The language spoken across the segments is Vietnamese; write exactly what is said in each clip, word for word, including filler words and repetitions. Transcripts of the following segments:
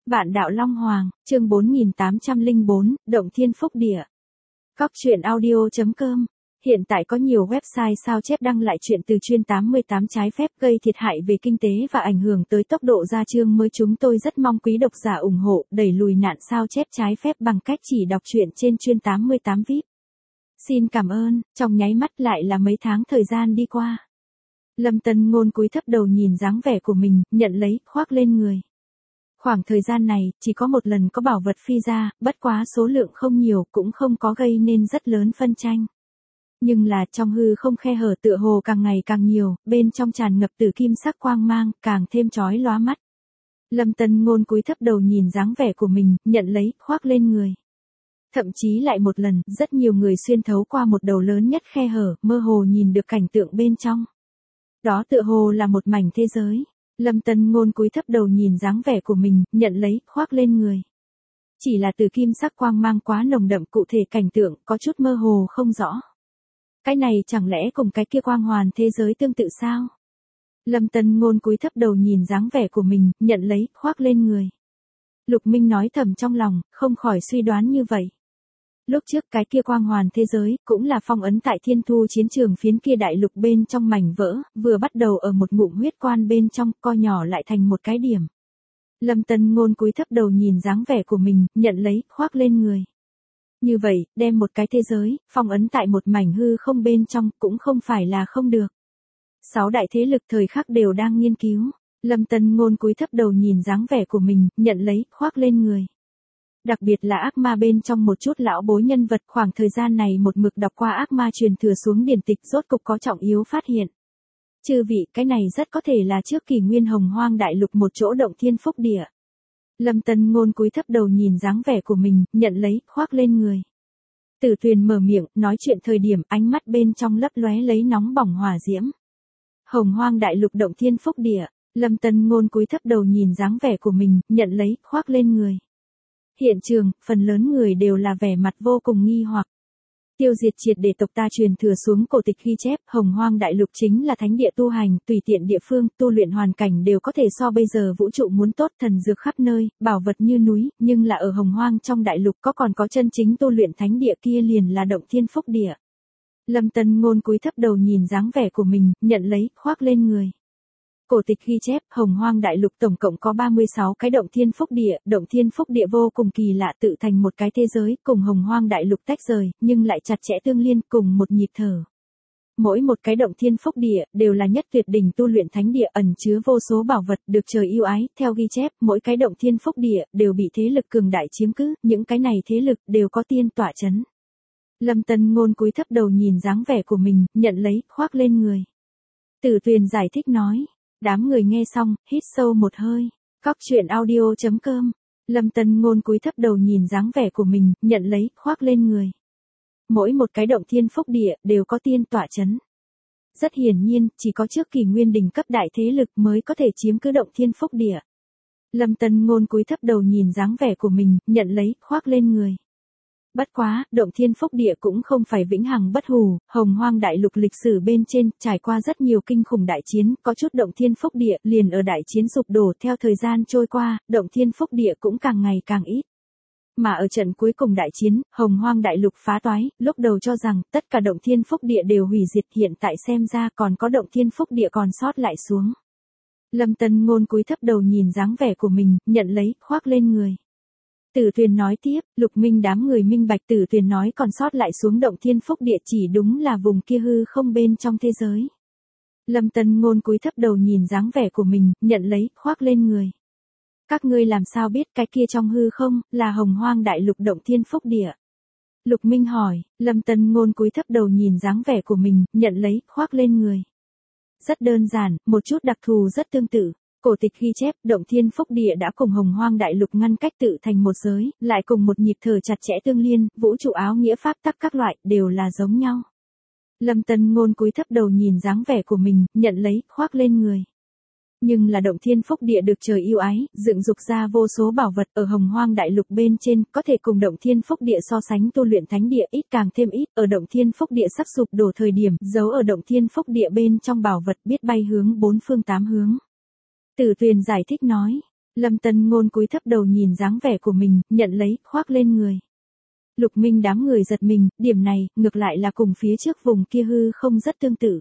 Vạn đạo Long Hoàng, chương bốn nghìn tám trăm lẻ bốn, Động Thiên Phúc Địa. Cóc truyện audio chấm com. Hiện tại có nhiều website sao chép đăng lại chuyện từ chuyên tám mươi tám trái phép gây thiệt hại về kinh tế và ảnh hưởng tới tốc độ ra chương mới. Chúng tôi rất mong quý độc giả ủng hộ đẩy lùi nạn sao chép trái phép bằng cách chỉ đọc truyện trên chuyên tám mươi tám vi ai pi. Xin cảm ơn. Trong nháy mắt lại là mấy tháng thời gian đi qua. Lâm Tân Ngôn cúi thấp đầu nhìn dáng vẻ của mình, nhận lấy, khoác lên người. Khoảng thời gian này, chỉ có một lần có bảo vật phi ra, bất quá số lượng không nhiều, cũng không có gây nên rất lớn phân tranh. Nhưng là trong hư không khe hở tựa hồ càng ngày càng nhiều, bên trong tràn ngập tử kim sắc quang mang, càng thêm chói lóa mắt. Lâm Tân Ngôn cúi thấp đầu nhìn dáng vẻ của mình, nhận lấy, khoác lên người. Thậm chí lại một lần, rất nhiều người xuyên thấu qua một đầu lớn nhất khe hở, mơ hồ nhìn được cảnh tượng bên trong. Đó tựa hồ là một mảnh thế giới. Lâm Tân Ngôn cúi thấp đầu nhìn dáng vẻ của mình, nhận lấy, khoác lên người. Chỉ là từ kim sắc quang mang quá nồng đậm, cụ thể cảnh tượng có chút mơ hồ không rõ. Cái này chẳng lẽ cùng cái kia quang hoàn thế giới tương tự sao? Lâm Tân Ngôn cúi thấp đầu nhìn dáng vẻ của mình, nhận lấy, khoác lên người. Lục Minh nói thầm trong lòng, không khỏi suy đoán như vậy. Lúc trước cái kia quang hoàn thế giới, cũng là phong ấn tại Thiên Thu chiến trường phiến kia đại lục bên trong mảnh vỡ, vừa bắt đầu ở một ngụm huyết quan bên trong, co nhỏ lại thành một cái điểm. Lâm Tân Ngôn cúi thấp đầu nhìn dáng vẻ của mình, nhận lấy, khoác lên người. Như vậy, đem một cái thế giới, phong ấn tại một mảnh hư không bên trong, cũng không phải là không được. Sáu đại thế lực thời khắc đều đang nghiên cứu. Lâm Tân Ngôn cúi thấp đầu nhìn dáng vẻ của mình, nhận lấy, khoác lên người. Đặc biệt là ác ma bên trong một chút lão bối nhân vật, khoảng thời gian này một mực đọc qua ác ma truyền thừa xuống điển tịch, rốt cục có trọng yếu phát hiện. Chư vị, cái này rất có thể là trước kỷ nguyên Hồng Hoang đại lục một chỗ Động Thiên Phúc Địa. Lâm Tân Ngôn cúi thấp đầu nhìn dáng vẻ của mình, nhận lấy, khoác lên người. Tử Tuyền mở miệng, nói chuyện thời điểm, ánh mắt bên trong lấp lóe lấy nóng bỏng hỏa diễm. Hồng Hoang đại lục Động Thiên Phúc Địa. Lâm Tân Ngôn cúi thấp đầu nhìn dáng vẻ của mình, nhận lấy, khoác lên người. Hiện trường, phần lớn người đều là vẻ mặt vô cùng nghi hoặc. Tiêu diệt triệt để tộc ta truyền thừa xuống cổ tịch ghi chép, Hồng Hoang đại lục chính là thánh địa tu hành, tùy tiện địa phương, tu luyện hoàn cảnh đều có thể so bây giờ vũ trụ muốn tốt, thần dược khắp nơi, bảo vật như núi, nhưng là ở Hồng Hoang trong đại lục có còn có chân chính tu luyện thánh địa kia liền là Động Thiên Phúc Địa. Lâm Tân Ngôn cúi thấp đầu nhìn dáng vẻ của mình, nhận lấy, khoác lên người. Cổ tịch ghi chép, Hồng Hoang đại lục tổng cộng có ba mươi sáu cái Động Thiên Phúc Địa, Động Thiên Phúc Địa vô cùng kỳ lạ, tự thành một cái thế giới, cùng Hồng Hoang đại lục tách rời, nhưng lại chặt chẽ tương liên, cùng một nhịp thở. Mỗi một cái Động Thiên Phúc Địa, đều là nhất tuyệt đỉnh tu luyện thánh địa, ẩn chứa vô số bảo vật, được trời yêu ái. Theo ghi chép, mỗi cái Động Thiên Phúc Địa, đều bị thế lực cường đại chiếm cứ, những cái này thế lực, đều có tiên tọa chấn. Lâm Tân Ngôn cúi thấp đầu nhìn dáng vẻ của mình, nhận lấy, khoác lên người. Tử Tuyền giải thích nói. Đám người nghe xong, hít sâu một hơi. Cóc truyện audio chấm com. Lâm Tân Ngôn cúi thấp đầu nhìn dáng vẻ của mình, nhận lấy, khoác lên người. Mỗi một cái Động Thiên Phúc Địa, đều có tiên tọa chấn. Rất hiển nhiên, chỉ có trước kỷ nguyên đỉnh cấp đại thế lực mới có thể chiếm cứ Động Thiên Phúc Địa. Lâm Tân Ngôn cúi thấp đầu nhìn dáng vẻ của mình, nhận lấy, khoác lên người. Bất quá, Động Thiên Phúc Địa cũng không phải vĩnh hằng bất hủ, Hồng Hoang đại lục lịch sử bên trên, trải qua rất nhiều kinh khủng đại chiến, có chút Động Thiên Phúc Địa liền ở đại chiến sụp đổ, theo thời gian trôi qua, Động Thiên Phúc Địa cũng càng ngày càng ít. Mà ở trận cuối cùng đại chiến, Hồng Hoang đại lục phá toái, lúc đầu cho rằng, tất cả Động Thiên Phúc Địa đều hủy diệt, hiện tại xem ra còn có Động Thiên Phúc Địa còn sót lại xuống. Lâm Tân Ngôn cúi thấp đầu nhìn dáng vẻ của mình, nhận lấy, khoác lên người. Tử Tuyền nói tiếp, Lục Minh đám người minh bạch. Tử Tuyền nói còn sót lại xuống Động Thiên Phúc Địa chỉ đúng là vùng kia hư không bên trong thế giới. Lâm Tân Ngôn cúi thấp đầu nhìn dáng vẻ của mình, nhận lấy, khoác lên người. Các ngươi làm sao biết cái kia trong hư không, là Hồng Hoang đại lục Động Thiên Phúc Địa? Lục Minh hỏi. Lâm Tân Ngôn cúi thấp đầu nhìn dáng vẻ của mình, nhận lấy, khoác lên người. Rất đơn giản, một chút đặc thù rất tương tự. Cổ tịch ghi chép, Động Thiên Phúc Địa đã cùng Hồng Hoang đại lục ngăn cách tự thành một giới, lại cùng một nhịp thở chặt chẽ tương liên, vũ trụ áo nghĩa pháp tắc các loại, đều là giống nhau. Lâm Tân Ngôn cúi thấp đầu nhìn dáng vẻ của mình, nhận lấy, khoác lên người. Nhưng là Động Thiên Phúc Địa được trời yêu ái, dựng dục ra vô số bảo vật ở Hồng Hoang đại lục bên trên, có thể cùng Động Thiên Phúc Địa so sánh tu luyện thánh địa ít càng thêm ít, ở Động Thiên Phúc Địa sắp sụp đổ thời điểm, giấu ở Động Thiên Phúc Địa bên trong bảo vật biết bay hướng bốn phương tám hướng. Tử Tuyền giải thích nói. Lâm Tân Ngôn cúi thấp đầu nhìn dáng vẻ của mình, nhận lấy, khoác lên người. Lục Minh đám người giật mình, điểm này, ngược lại là cùng phía trước vùng kia hư không rất tương tự.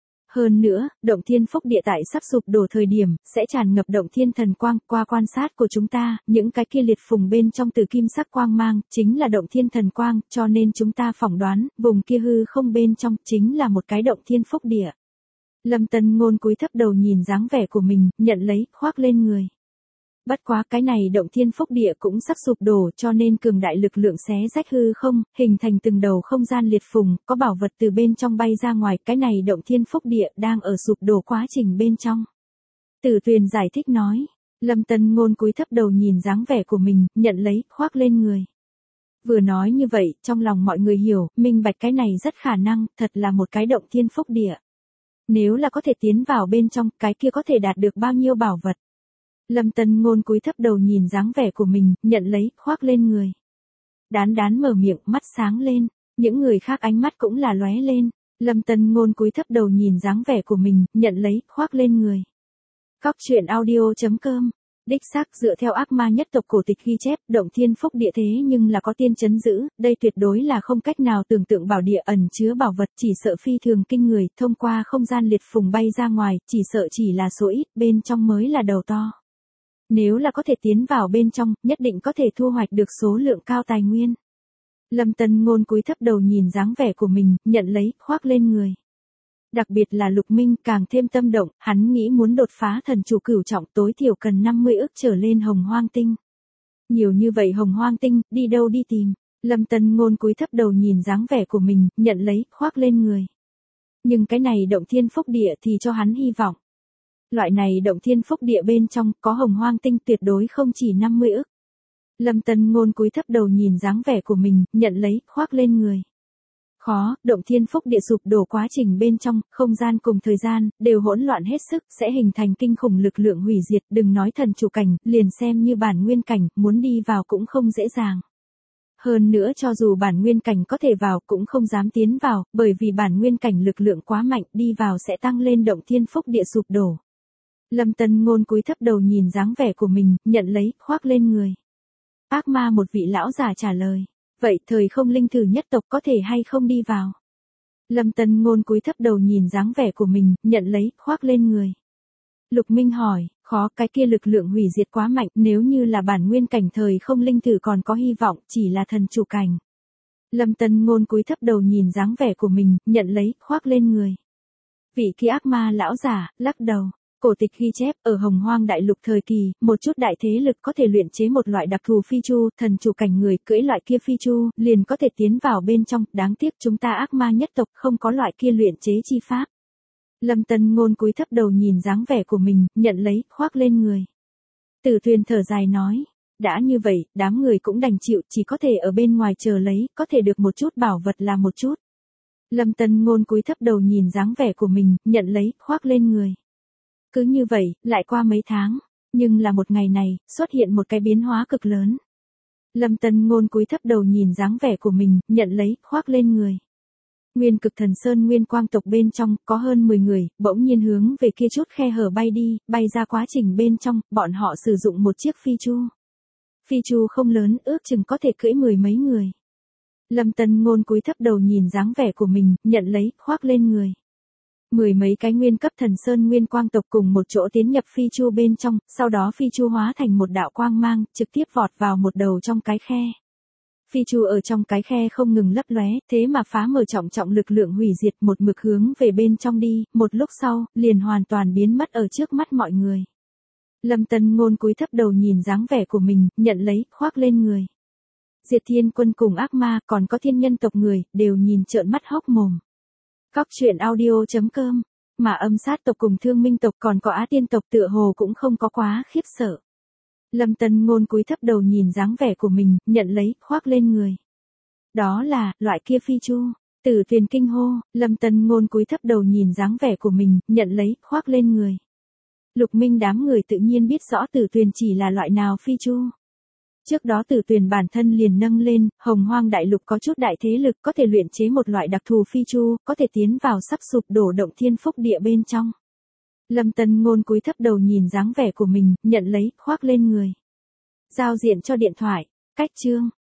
Hơn nữa, động thiên phúc địa tại sắp sụp đổ thời điểm, sẽ tràn ngập động thiên thần quang, qua quan sát của chúng ta, những cái kia liệt phùng bên trong từ kim sắc quang mang, chính là động thiên thần quang, cho nên chúng ta phỏng đoán, vùng kia hư không bên trong, chính là một cái động thiên phúc địa. Lâm Tân Ngôn cúi thấp đầu nhìn dáng vẻ của mình, nhận lấy, khoác lên người. Bất quá cái này động thiên phúc địa cũng sắp sụp đổ cho nên cường đại lực lượng xé rách hư không, hình thành từng đầu không gian liệt phùng, có bảo vật từ bên trong bay ra ngoài, cái này động thiên phúc địa đang ở sụp đổ quá trình bên trong. Tử Tuyền giải thích nói, Lâm Tân Ngôn cúi thấp đầu nhìn dáng vẻ của mình, nhận lấy, khoác lên người. Vừa nói như vậy, trong lòng mọi người hiểu, minh bạch cái này rất khả năng, thật là một cái động thiên phúc địa. Nếu là có thể tiến vào bên trong, cái kia có thể đạt được bao nhiêu bảo vật. Lâm Tân Ngôn cúi thấp đầu nhìn dáng vẻ của mình, nhận lấy, khoác lên người. Đán đán mở miệng, mắt sáng lên, những người khác ánh mắt cũng là lóe lên. Lâm Tân Ngôn cúi thấp đầu nhìn dáng vẻ của mình, nhận lấy, khoác lên người. Cóc truyện audio chấm com. Đích xác dựa theo ác ma nhất tộc cổ tịch ghi chép, động thiên phúc địa thế nhưng là có tiên chấn giữ, đây tuyệt đối là không cách nào tưởng tượng bảo địa ẩn chứa bảo vật, chỉ sợ phi thường kinh người, thông qua không gian liệt phùng bay ra ngoài, chỉ sợ chỉ là số ít, bên trong mới là đầu to. Nếu là có thể tiến vào bên trong, nhất định có thể thu hoạch được số lượng cao tài nguyên. Lâm Tân Ngôn cúi thấp đầu nhìn dáng vẻ của mình, nhận lấy, khoác lên người. Đặc biệt là Lục Minh càng thêm tâm động, hắn nghĩ muốn đột phá thần chủ cửu trọng tối thiểu cần năm mươi ức trở lên hồng hoang tinh. Nhiều như vậy hồng hoang tinh, đi đâu đi tìm. Lâm Tân Ngôn cúi thấp đầu nhìn dáng vẻ của mình, nhận lấy, khoác lên người. Nhưng cái này động thiên phúc địa thì cho hắn hy vọng. Loại này động thiên phúc địa bên trong có hồng hoang tinh tuyệt đối không chỉ năm mươi ức. Lâm Tân Ngôn cúi thấp đầu nhìn dáng vẻ của mình, nhận lấy, khoác lên người. Khó, động thiên phúc địa sụp đổ quá trình bên trong, không gian cùng thời gian, đều hỗn loạn hết sức, sẽ hình thành kinh khủng lực lượng hủy diệt, đừng nói thần chủ cảnh, liền xem như bản nguyên cảnh, muốn đi vào cũng không dễ dàng. Hơn nữa cho dù bản nguyên cảnh có thể vào cũng không dám tiến vào, bởi vì bản nguyên cảnh lực lượng quá mạnh, đi vào sẽ tăng lên động thiên phúc địa sụp đổ. Lâm Tân Ngôn cúi thấp đầu nhìn dáng vẻ của mình, nhận lấy, khoác lên người. Ác ma một vị lão già trả lời. Vậy thời không linh thử nhất tộc có thể hay không đi vào? Lâm Tân Ngôn cúi thấp đầu nhìn dáng vẻ của mình, nhận lấy, khoác lên người. Lục Minh hỏi, khó, cái kia lực lượng hủy diệt quá mạnh, nếu như là bản nguyên cảnh thời không linh thử còn có hy vọng, chỉ là thần chủ cảnh. Lâm Tân Ngôn cúi thấp đầu nhìn dáng vẻ của mình, nhận lấy, khoác lên người. Vị kia ác ma lão giả, lắc đầu. Cổ tịch ghi chép, ở Hồng Hoang Đại Lục thời kỳ, một chút đại thế lực có thể luyện chế một loại đặc thù phi chu, thần chủ cảnh người cưỡi loại kia phi chu, liền có thể tiến vào bên trong, đáng tiếc chúng ta ác ma nhất tộc không có loại kia luyện chế chi pháp. Lâm Tân Ngôn cúi thấp đầu nhìn dáng vẻ của mình, nhận lấy, khoác lên người. Tử Tuyền thở dài nói, đã như vậy, đám người cũng đành chịu, chỉ có thể ở bên ngoài chờ lấy, có thể được một chút bảo vật là một chút. Lâm Tân Ngôn cúi thấp đầu nhìn dáng vẻ của mình, nhận lấy, khoác lên người. Cứ như vậy, lại qua mấy tháng, nhưng là một ngày này, xuất hiện một cái biến hóa cực lớn. Lâm Tân Ngôn cúi thấp đầu nhìn dáng vẻ của mình, nhận lấy, khoác lên người. Nguyên Cực Thần Sơn Nguyên Quang tộc bên trong, có hơn mười người, bỗng nhiên hướng về kia chút khe hở bay đi, bay ra quá trình bên trong, bọn họ sử dụng một chiếc phi chu. Phi chu không lớn, ước chừng có thể cưỡi mười mấy người. Lâm Tân Ngôn cúi thấp đầu nhìn dáng vẻ của mình, nhận lấy, khoác lên người. Mười mấy cái nguyên cấp thần sơn nguyên quang tộc cùng một chỗ tiến nhập phi chu bên trong, sau đó phi chu hóa thành một đạo quang mang, trực tiếp vọt vào một đầu trong cái khe. Phi chu ở trong cái khe không ngừng lấp lóe, thế mà phá mở trọng trọng lực lượng hủy diệt một mực hướng về bên trong đi, một lúc sau, liền hoàn toàn biến mất ở trước mắt mọi người. Lâm Tân Ngôn cúi thấp đầu nhìn dáng vẻ của mình, nhận lấy, khoác lên người. Diệt Thiên Quân cùng ác ma, còn có thiên nhân tộc người, đều nhìn trợn mắt hốc mồm. Cóc truyện audio chấm com, mà âm sát tộc cùng thương minh tộc còn có á tiên tộc tựa hồ cũng không có quá khiếp sợ. Lâm Tân Ngôn cúi thấp đầu nhìn dáng vẻ của mình, nhận lấy, khoác lên người. Đó là, loại kia phi chu. Tử Tuyền kinh hô, Lâm Tân Ngôn cúi thấp đầu nhìn dáng vẻ của mình, nhận lấy, khoác lên người. Lục Minh đám người tự nhiên biết rõ Tử Tuyền chỉ là loại nào phi chu. Trước đó Tử Tuyền bản thân liền nâng lên, Hồng Hoang Đại Lục có chút đại thế lực có thể luyện chế một loại đặc thù phi chu, có thể tiến vào sắp sụp đổ động thiên phúc địa bên trong. Lâm Tân Ngôn cúi thấp đầu nhìn dáng vẻ của mình, nhận lấy, khoác lên người. Giao diện cho điện thoại. Cách chương.